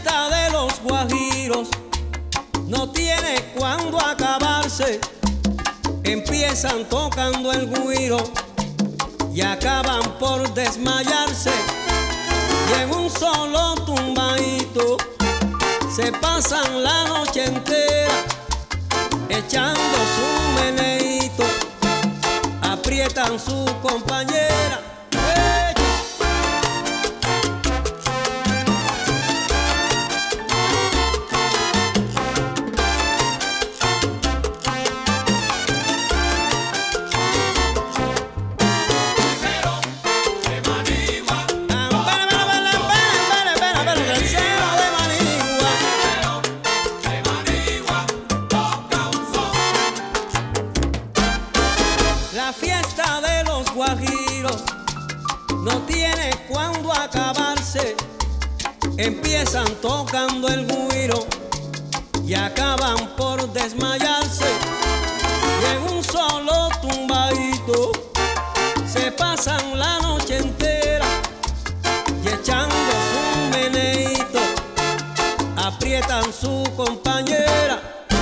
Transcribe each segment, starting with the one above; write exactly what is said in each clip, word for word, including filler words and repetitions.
fiesta de los guajiros no tiene cuándo acabarse. Empiezan tocando el güiro y acaban por desmayarse. Y en un solo tumbadito se pasan la noche entera echando su meneíto, aprietan su compañera. La fiesta de los guajiros no tiene cuándo acabarse. Empiezan tocando el güiro y acaban por desmayarse. Y en un solo tumbadito se pasan la noche entera y echando su meneíto aprietan su compañera.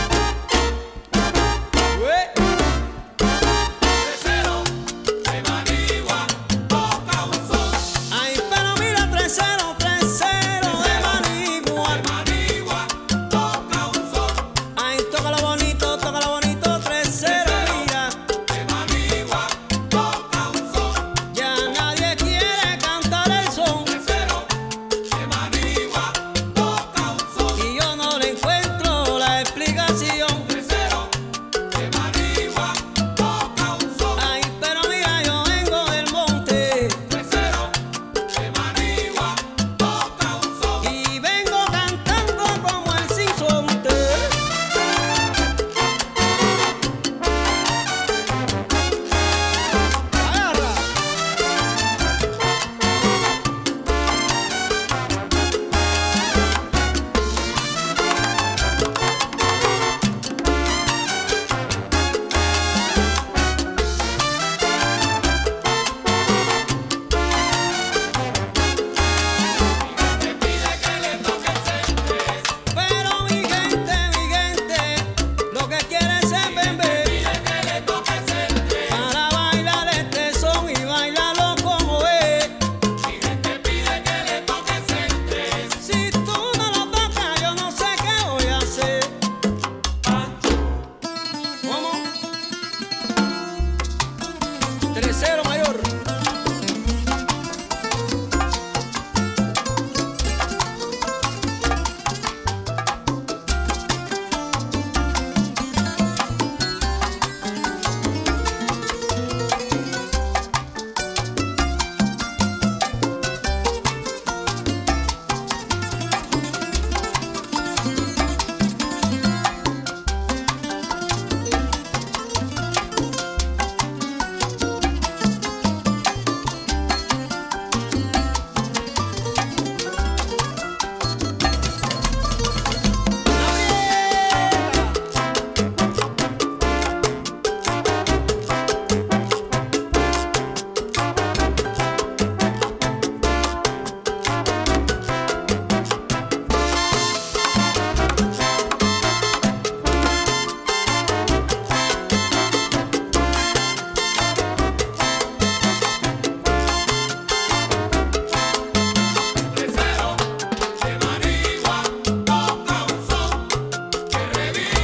Tercero mayor.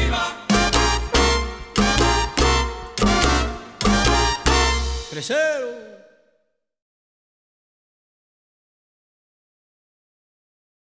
Tercero.